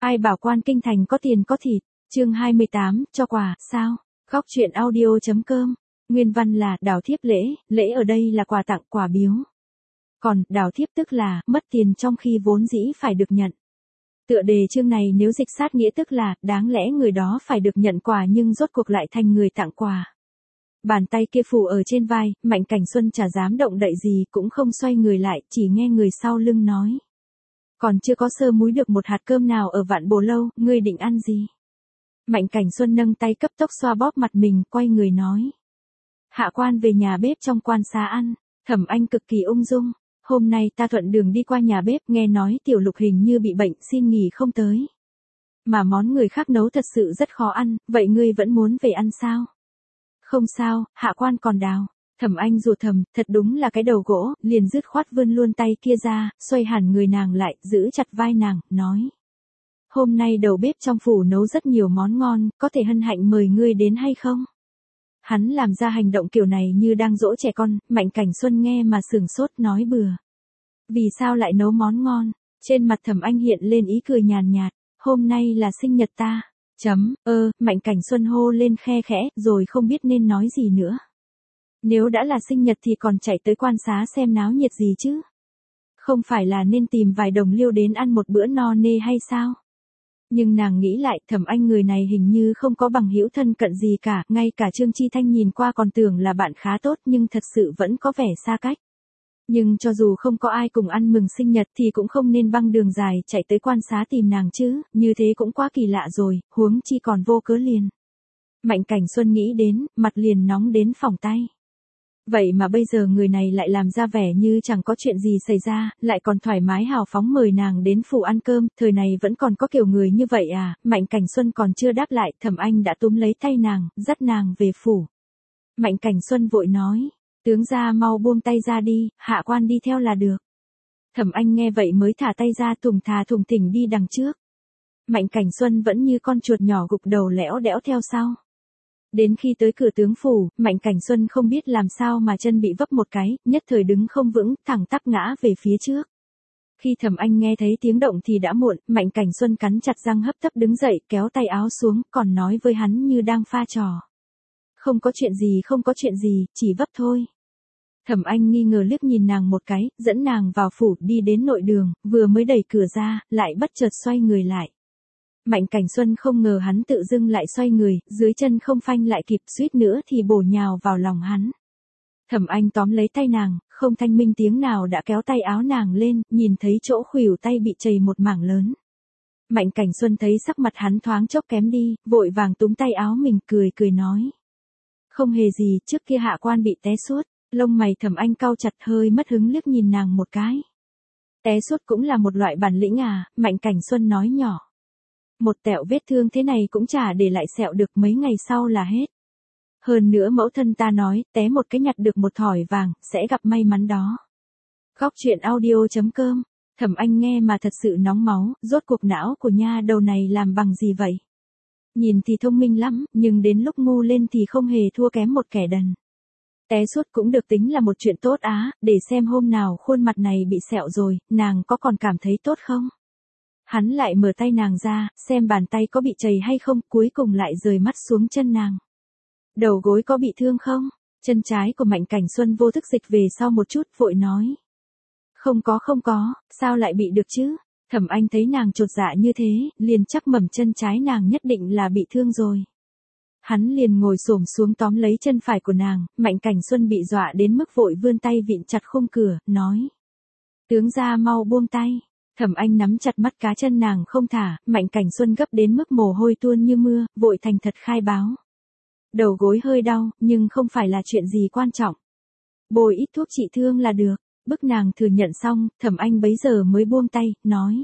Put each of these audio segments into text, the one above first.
Ai bảo quan kinh thành có tiền có thịt, chương 28, cho quà, sao? Góc truyện audio.com, nguyên văn là đào thiếp lễ, lễ ở đây là quà tặng, quà biếu. Còn, đào thiếp tức là, mất tiền trong khi vốn dĩ phải được nhận. Tựa đề chương này nếu dịch sát nghĩa tức là, đáng lẽ người đó phải được nhận quà nhưng rốt cuộc lại thành người tặng quà. Bàn tay kia phủ ở trên vai, Mạnh Cảnh Xuân chả dám động đậy gì, cũng không xoay người lại, chỉ nghe người sau lưng nói. Còn chưa có sơ múi được một hạt cơm nào ở Vạn Bồ Lâu, ngươi định ăn gì? Mạnh Cảnh Xuân nâng tay cấp tốc xoa bóp mặt mình, quay người nói. Hạ quan về nhà bếp trong quan xá ăn, Thẩm Anh cực kỳ ung dung. Hôm nay ta thuận đường đi qua nhà bếp, nghe nói Tiểu Lục hình như bị bệnh, xin nghỉ không tới. Mà món người khác nấu thật sự rất khó ăn, vậy ngươi vẫn muốn về ăn sao? Không sao, hạ quan còn đào. Thẩm Anh rủa thầm, thật đúng là cái đầu gỗ, liền dứt khoát vươn luôn tay kia ra, xoay hẳn người nàng lại, giữ chặt vai nàng, nói. Hôm nay đầu bếp trong phủ nấu rất nhiều món ngon, có thể hân hạnh mời ngươi đến hay không? Hắn làm ra hành động kiểu này như đang dỗ trẻ con, Mạnh Cảnh Xuân nghe mà sửng sốt nói bừa. Vì sao lại nấu món ngon? Trên mặt Thẩm Anh hiện lên ý cười nhàn nhạt, hôm nay là sinh nhật ta. Mạnh Cảnh Xuân hô lên khe khẽ, rồi không biết nên nói gì nữa. Nếu đã là sinh nhật thì còn chạy tới quan xá xem náo nhiệt gì chứ? Không phải là nên tìm vài đồng liêu đến ăn một bữa no nê hay sao? Nhưng nàng nghĩ lại, Thẩm Anh người này hình như không có bằng hữu thân cận gì cả, ngay cả Trương Chi Thanh nhìn qua còn tưởng là bạn khá tốt nhưng thật sự vẫn có vẻ xa cách. Nhưng cho dù không có ai cùng ăn mừng sinh nhật thì cũng không nên băng đường dài chạy tới quan xá tìm nàng chứ, như thế cũng quá kỳ lạ rồi, huống chi còn vô cớ liền. Mạnh Cảnh Xuân nghĩ đến, mặt liền nóng đến phỏng tay. Vậy mà bây giờ người này lại làm ra vẻ như chẳng có chuyện gì xảy ra, lại còn thoải mái hào phóng mời nàng đến phủ ăn cơm, thời này vẫn còn có kiểu người như vậy à? Mạnh Cảnh Xuân còn chưa đáp lại, Thẩm Anh đã túm lấy tay nàng, dắt nàng về phủ. Mạnh Cảnh Xuân vội nói, tướng gia mau buông tay ra đi, hạ quan đi theo là được. Thẩm Anh nghe vậy mới thả tay ra thùng thình đi đằng trước. Mạnh Cảnh Xuân vẫn như con chuột nhỏ gục đầu lẽo đẽo theo sau. Đến khi tới cửa tướng phủ, Mạnh Cảnh Xuân không biết làm sao mà chân bị vấp một cái, nhất thời đứng không vững, thẳng tắp ngã về phía trước. Khi Thẩm Anh nghe thấy tiếng động thì đã muộn, Mạnh Cảnh Xuân cắn chặt răng hấp tấp đứng dậy, kéo tay áo xuống, còn nói với hắn như đang pha trò. Không có chuyện gì, chỉ vấp thôi. Thẩm Anh nghi ngờ liếc nhìn nàng một cái, dẫn nàng vào phủ đi đến nội đường, vừa mới đẩy cửa ra, lại bất chợt xoay người lại. Mạnh Cảnh Xuân không ngờ hắn tự dưng lại xoay người, dưới chân không phanh lại kịp, suýt nữa thì bổ nhào vào lòng hắn. Thẩm Anh tóm lấy tay nàng, không thanh minh tiếng nào đã kéo tay áo nàng lên, nhìn thấy chỗ khuỷu tay bị chày một mảng lớn. Mạnh Cảnh Xuân thấy sắc mặt hắn thoáng chốc kém đi, vội vàng túm tay áo mình cười nói. Không hề gì, trước kia hạ quan bị té suốt, lông mày Thẩm Anh cau chặt hơi mất hứng liếc nhìn nàng một cái. Té suốt cũng là một loại bản lĩnh à? Mạnh Cảnh Xuân nói nhỏ. Một tẹo vết thương thế này cũng chả để lại sẹo được, mấy ngày sau là hết. Hơn nữa mẫu thân ta nói, té một cái nhặt được một thỏi vàng, sẽ gặp may mắn đó. Góc truyện audio.com, Thẩm Anh nghe mà thật sự nóng máu, rốt cuộc não của nha đầu này làm bằng gì vậy? Nhìn thì thông minh lắm, nhưng đến lúc ngu lên thì không hề thua kém một kẻ đần. Té suốt cũng được tính là một chuyện tốt á, để xem hôm nào khuôn mặt này bị sẹo rồi, nàng có còn cảm thấy tốt không? Hắn lại mở tay nàng ra, xem bàn tay có bị chày hay không, cuối cùng lại rời mắt xuống chân nàng. Đầu gối có bị thương không? Chân trái của Mạnh Cảnh Xuân vô thức dịch về sau một chút, vội nói. Không có, sao lại bị được chứ? Thẩm Anh thấy nàng chột dạ như thế, liền chắc mẩm chân trái nàng nhất định là bị thương rồi. Hắn liền ngồi xổm xuống tóm lấy chân phải của nàng, Mạnh Cảnh Xuân bị dọa đến mức vội vươn tay vịn chặt khung cửa, nói. Tướng gia mau buông tay. Thẩm Anh nắm chặt mắt cá chân nàng không thả, Mạnh Cảnh Xuân gấp đến mức mồ hôi tuôn như mưa, vội thành thật khai báo. Đầu gối hơi đau, nhưng không phải là chuyện gì quan trọng. Bôi ít thuốc trị thương là được. Bức nàng thừa nhận xong, Thẩm Anh bấy giờ mới buông tay, nói.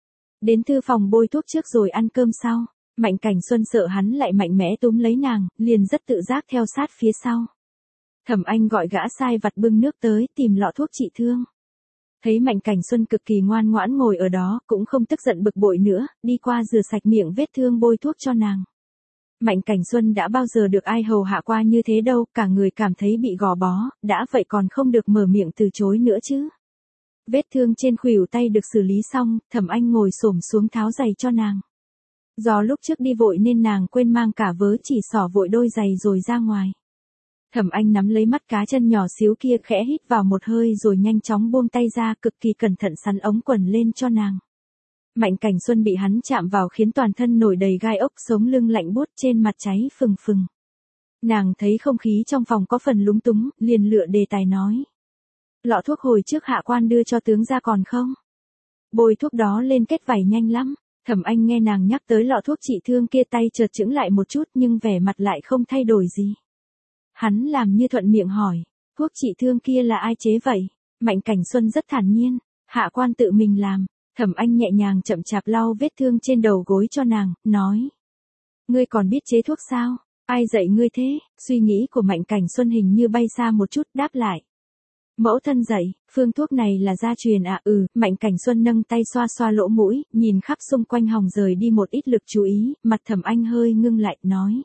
Đến thư phòng bôi thuốc trước rồi ăn cơm sau. Mạnh Cảnh Xuân sợ hắn lại mạnh mẽ túm lấy nàng, liền rất tự giác theo sát phía sau. Thẩm Anh gọi gã sai vặt bưng nước tới, tìm lọ thuốc trị thương. Thấy Mạnh Cảnh Xuân cực kỳ ngoan ngoãn ngồi ở đó, cũng không tức giận bực bội nữa, đi qua rửa sạch miệng vết thương bôi thuốc cho nàng. Mạnh Cảnh Xuân đã bao giờ được ai hầu hạ qua như thế đâu, cả người cảm thấy bị gò bó, đã vậy còn không được mở miệng từ chối nữa chứ. Vết thương trên khuỷu tay được xử lý xong, Thẩm Anh ngồi xổm xuống tháo giày cho nàng. Do lúc trước đi vội nên nàng quên mang cả vớ chỉ xỏ vội đôi giày rồi ra ngoài. Thẩm Anh nắm lấy mắt cá chân nhỏ xíu kia khẽ hít vào một hơi rồi nhanh chóng buông tay ra cực kỳ cẩn thận sắn ống quần lên cho nàng. Mạnh Cảnh Xuân bị hắn chạm vào khiến toàn thân nổi đầy gai ốc, sống lưng lạnh buốt, trên mặt cháy phừng phừng. Nàng thấy không khí trong phòng có phần lúng túng, liền lựa đề tài nói. Lọ thuốc hồi trước hạ quan đưa cho tướng ra còn không? Bôi thuốc đó lên kết vảy nhanh lắm. Thẩm Anh nghe nàng nhắc tới lọ thuốc trị thương kia tay chợt chững lại một chút nhưng vẻ mặt lại không thay đổi gì. Hắn làm như thuận miệng hỏi, thuốc trị thương kia là ai chế vậy? Mạnh Cảnh Xuân rất thản nhiên, hạ quan tự mình làm. Thẩm Anh nhẹ nhàng chậm chạp lau vết thương trên đầu gối cho nàng, nói. Ngươi còn biết chế thuốc sao? Ai dạy ngươi thế? Suy nghĩ của Mạnh Cảnh Xuân hình như bay xa một chút, đáp lại. Mẫu thân dạy, phương thuốc này là gia truyền à? Mạnh Cảnh Xuân nâng tay xoa xoa lỗ mũi, nhìn khắp xung quanh hòng rời đi một ít lực chú ý, mặt Thẩm Anh hơi ngưng lại, nói.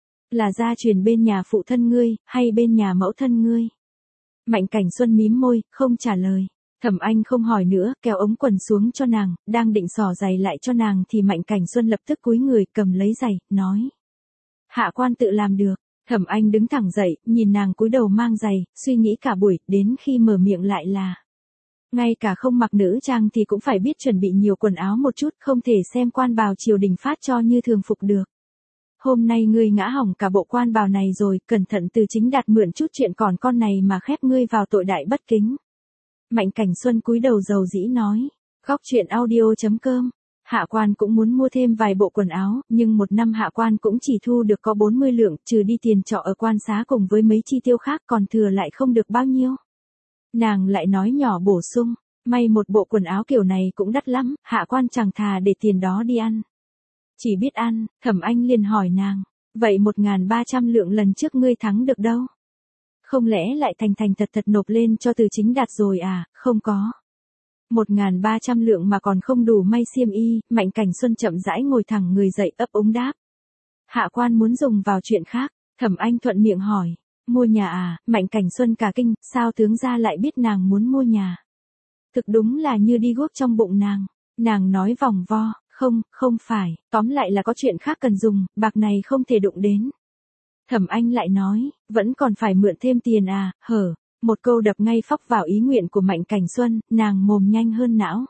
Là gia truyền bên nhà phụ thân ngươi, hay bên nhà mẫu thân ngươi? Mạnh Cảnh Xuân mím môi, không trả lời. Thẩm Anh không hỏi nữa, kéo ống quần xuống cho nàng, đang định xỏ giày lại cho nàng thì Mạnh Cảnh Xuân lập tức cúi người cầm lấy giày, nói. Hạ quan tự làm được. Thẩm Anh đứng thẳng dậy, nhìn nàng cúi đầu mang giày, suy nghĩ cả buổi, đến khi mở miệng lại là. Ngay cả không mặc nữ trang thì cũng phải biết chuẩn bị nhiều quần áo một chút, không thể xem quan bào triều đình phát cho như thường phục được. Hôm nay ngươi ngã hỏng cả bộ quan bào này rồi, cẩn thận từ Chính Đạt mượn chút chuyện còn con này mà khép ngươi vào tội đại bất kính. Mạnh Cảnh Xuân cúi đầu dầu dĩ nói. Góc truyện audio.com. Hạ quan cũng muốn mua thêm vài bộ quần áo, nhưng một năm hạ quan cũng chỉ thu được có 40 lượng, trừ đi tiền trọ ở quan xá cùng với mấy chi tiêu khác còn thừa lại không được bao nhiêu. Nàng lại nói nhỏ bổ sung, may một bộ quần áo kiểu này cũng đắt lắm, hạ quan chẳng thà để tiền đó đi ăn. Chỉ biết ăn, Thẩm Anh liền hỏi nàng, vậy 1.300 lượng lần trước ngươi thắng được đâu? Không lẽ lại thành thật nộp lên cho Từ Chính Đạt rồi à? Không có. 1.300 lượng mà còn không đủ may xiêm y. Mạnh Cảnh Xuân chậm rãi ngồi thẳng người dậy ấp úng đáp. Hạ quan muốn dùng vào chuyện khác. Thẩm Anh thuận miệng hỏi, mua nhà à? Mạnh Cảnh Xuân cả kinh, sao tướng gia lại biết nàng muốn mua nhà? Thực đúng là như đi guốc trong bụng nàng. Nàng nói vòng vo, không phải, tóm lại là có chuyện khác cần dùng, bạc này không thể đụng đến. Thẩm Anh lại nói, vẫn còn phải mượn thêm tiền à? Một câu đập ngay phóc vào ý nguyện của Mạnh Cảnh Xuân, nàng mồm nhanh hơn não.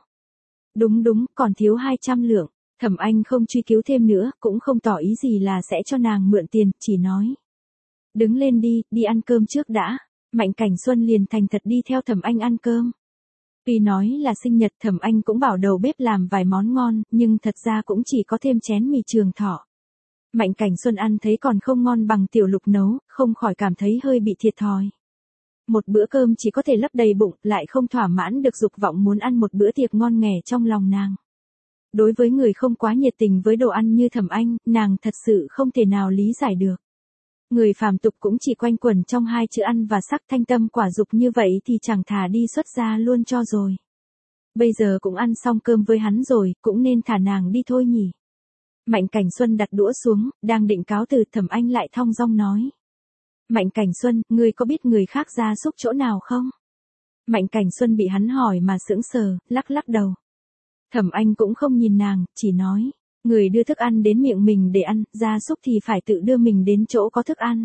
Đúng, còn thiếu 200 lượng. Thẩm Anh không truy cứu thêm nữa, cũng không tỏ ý gì là sẽ cho nàng mượn tiền, chỉ nói. Đứng lên đi ăn cơm trước đã. Mạnh Cảnh Xuân liền thành thật đi theo Thẩm Anh ăn cơm. Tuy nói là sinh nhật, Thẩm Anh cũng bảo đầu bếp làm vài món ngon, nhưng thật ra cũng chỉ có thêm chén mì Trường Thọ. Mạnh Cảnh Xuân ăn thấy còn không ngon bằng Tiểu Lục nấu, không khỏi cảm thấy hơi bị thiệt thòi. Một bữa cơm chỉ có thể lấp đầy bụng, lại không thỏa mãn được dục vọng muốn ăn một bữa tiệc ngon nghè trong lòng nàng. Đối với người không quá nhiệt tình với đồ ăn như Thẩm Anh, nàng thật sự không thể nào lý giải được. Người phàm tục cũng chỉ quanh quẩn trong hai chữ ăn và sắc, thanh tâm quả dục như vậy thì chẳng thà đi xuất gia luôn cho rồi. Bây giờ cũng ăn xong cơm với hắn rồi, cũng nên thả nàng đi thôi nhỉ. Mạnh Cảnh Xuân đặt đũa xuống, đang định cáo từ, Thẩm Anh lại thong dong nói. Mạnh Cảnh Xuân, ngươi có biết người khác gia súc chỗ nào không? Mạnh Cảnh Xuân bị hắn hỏi mà sững sờ, lắc đầu. Thẩm Anh cũng không nhìn nàng, chỉ nói. Người đưa thức ăn đến miệng mình để ăn, gia súc thì phải tự đưa mình đến chỗ có thức ăn.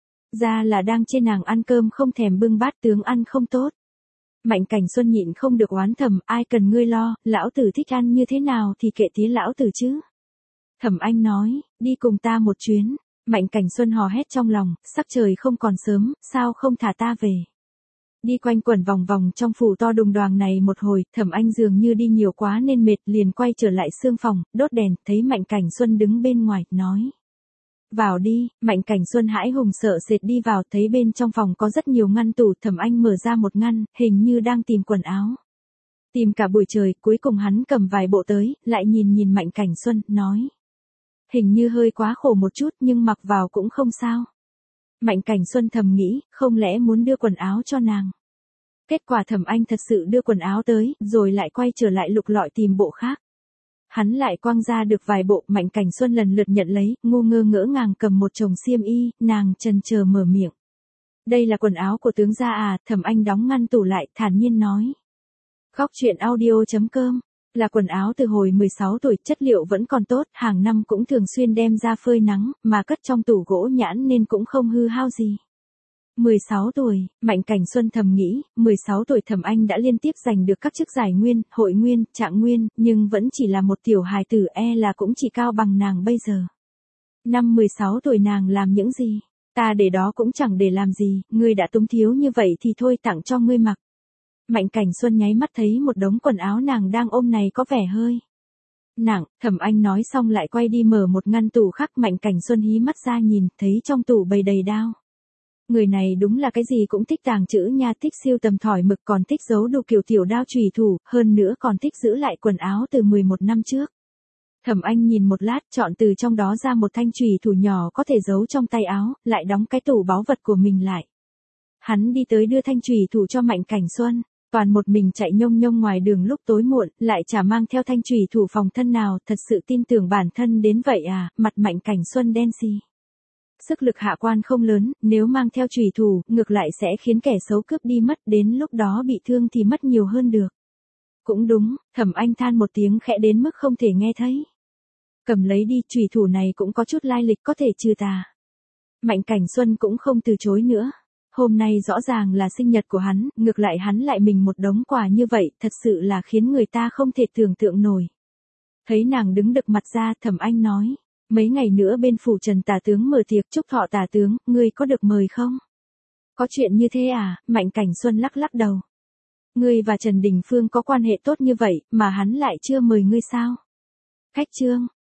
Ra là đang chê nàng ăn cơm không thèm bưng bát, tướng ăn không tốt. Mạnh Cảnh Xuân nhịn không được oán thầm, ai cần ngươi lo, lão tử thích ăn như thế nào thì kệ tía lão tử chứ. Thẩm Anh nói, đi cùng ta một chuyến. Mạnh Cảnh Xuân hò hét trong lòng, sắc trời không còn sớm, sao không thả ta về. Đi quanh quẩn vòng vòng trong phủ to đùng đoàng này một hồi, Thẩm Anh dường như đi nhiều quá nên mệt, liền quay trở lại xương phòng, đốt đèn, thấy Mạnh Cảnh Xuân đứng bên ngoài, nói. Vào đi. Mạnh Cảnh Xuân hãi hùng sợ sệt đi vào, thấy bên trong phòng có rất nhiều ngăn tủ, Thẩm Anh mở ra một ngăn, hình như đang tìm quần áo. Tìm cả buổi trời, cuối cùng hắn cầm vài bộ tới, lại nhìn Mạnh Cảnh Xuân, nói. Hình như hơi quá khổ một chút nhưng mặc vào cũng không sao. Mạnh Cảnh Xuân thầm nghĩ, không lẽ muốn đưa quần áo cho nàng. Kết quả Thẩm Anh thật sự đưa quần áo tới, rồi lại quay trở lại lục lọi tìm bộ khác. Hắn lại quăng ra được vài bộ, Mạnh Cảnh Xuân lần lượt nhận lấy, ngu ngơ ngỡ ngàng cầm một chồng xiêm y, nàng chần chờ mở miệng. Đây là quần áo của tướng gia à? Thẩm Anh đóng ngăn tủ lại, thản nhiên nói. Góc truyện audio.com Là quần áo từ hồi 16 tuổi, chất liệu vẫn còn tốt, hàng năm cũng thường xuyên đem ra phơi nắng, mà cất trong tủ gỗ nhãn nên cũng không hư hao gì. 16 tuổi, Mạnh Cảnh Xuân thầm nghĩ, 16 tuổi Thẩm Anh đã liên tiếp giành được các chức giải nguyên, hội nguyên, trạng nguyên, nhưng vẫn chỉ là một tiểu hài tử, là cũng chỉ cao bằng nàng bây giờ. Năm 16 tuổi nàng làm những gì? Ta để đó cũng chẳng để làm gì, ngươi đã túng thiếu như vậy thì thôi tặng cho ngươi mặc. Mạnh Cảnh Xuân nháy mắt thấy một đống quần áo nàng đang ôm này có vẻ hơi nặng, Thẩm Anh nói xong lại quay đi mở một ngăn tủ khác. Mạnh Cảnh Xuân hí mắt ra nhìn, thấy trong tủ bày đầy đao. Người này đúng là cái gì cũng thích tàng trữ nha, thích siêu tầm thỏi mực, còn thích giấu đủ kiểu tiểu đao chùy thủ, hơn nữa còn thích giữ lại quần áo từ 11 năm trước. Thẩm Anh nhìn một lát, chọn từ trong đó ra một thanh chùy thủ nhỏ có thể giấu trong tay áo, lại đóng cái tủ báu vật của mình lại. Hắn đi tới đưa thanh chùy thủ cho Mạnh Cảnh Xuân, toàn một mình chạy nhông nhông ngoài đường lúc tối muộn, lại chả mang theo thanh chùy thủ phòng thân nào, thật sự tin tưởng bản thân đến vậy à? Mặt Mạnh Cảnh Xuân đen xì. Sức lực hạ quan không lớn, nếu mang theo chùy thủ, ngược lại sẽ khiến kẻ xấu cướp đi mất, đến lúc đó bị thương thì mất nhiều hơn được. Cũng đúng, Thẩm Anh than một tiếng khẽ đến mức không thể nghe thấy. Cầm lấy đi, chùy thủ này cũng có chút lai lịch, có thể trừ tà. Mạnh Cảnh Xuân cũng không từ chối nữa. Hôm nay rõ ràng là sinh nhật của hắn, ngược lại hắn lại mình một đống quà như vậy, thật sự là khiến người ta không thể tưởng tượng nổi. Thấy nàng đứng đực mặt ra, Thẩm Anh nói, mấy ngày nữa bên phủ Trần tả tướng mở tiệc chúc thọ tả tướng, ngươi có được mời không? Có chuyện như thế à? Mạnh Cảnh Xuân lắc lắc đầu. Ngươi và Trần Đình Phương có quan hệ tốt như vậy, mà hắn lại chưa mời ngươi sao? Khách trương,